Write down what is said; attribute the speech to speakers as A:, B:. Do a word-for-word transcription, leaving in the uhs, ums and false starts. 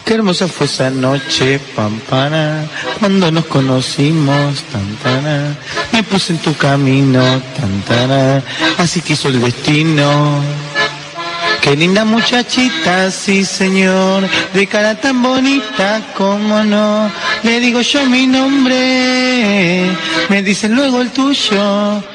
A: Qué hermosa fue esa noche, pampana, cuando nos conocimos, tantana. Me puse en tu camino, tantana, así quiso el destino. Qué linda muchachita, sí señor, de cara tan bonita, cómo no. Le digo yo mi nombre, me dicen luego el tuyo.